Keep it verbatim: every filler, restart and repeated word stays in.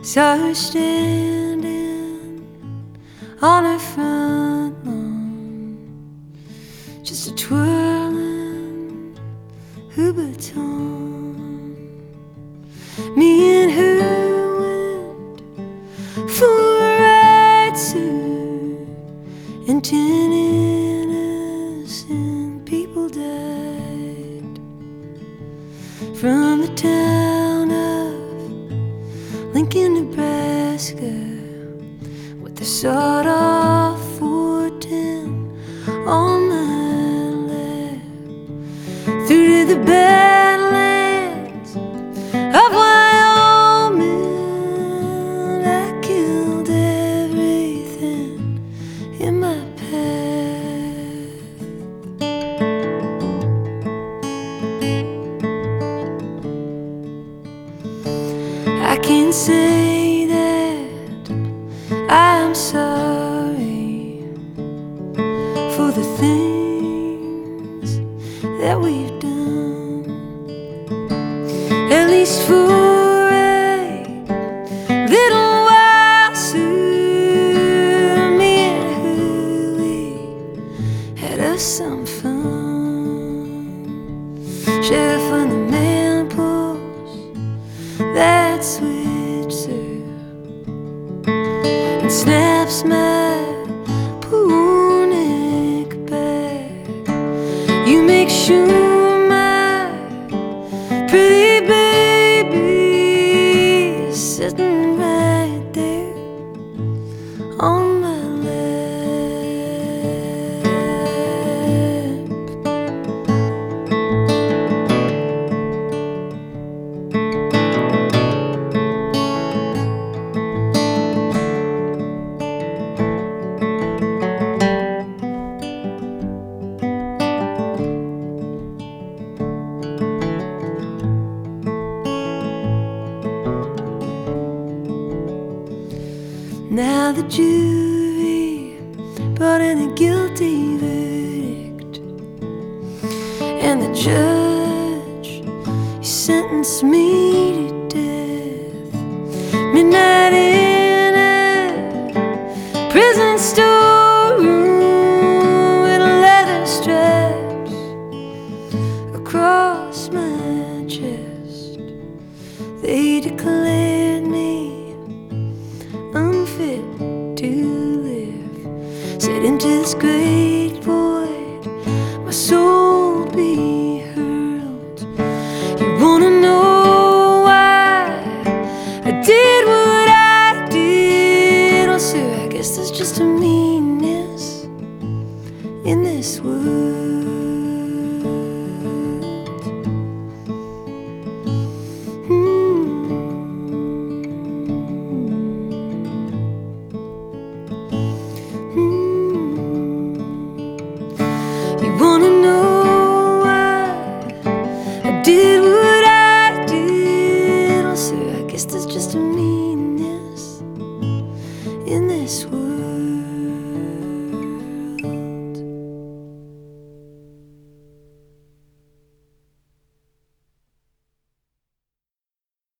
Saw her standing on her front lawn, just a twirling her baton. Me and her went for a ride soon, and ten innocent people died from the town of Lincoln, Nebraska, with the sawed-off four ten on my lap, through to the badlands of Wyoming. I killed everything in my path. I can't say that I'm sorry for the things that we've done, at least for a little while soon. Me and her, we had us some fun. Chef on the man post, that Switzer, and snaps my poor neck back. You make sure my pretty baby is sitting right there on my Now the jury brought in a guilty verdict, and the judge, he sentenced me to death. Midnight in a prison storeroom with leather straps across my chest. They declared me unfit to live, said into this great void my soul be hurled. You wanna know why I did what I did? Oh sir, I guess there's just a meanness in this world. Wanna know why I did what I did? Oh sir, I guess there's just a meanness in this world.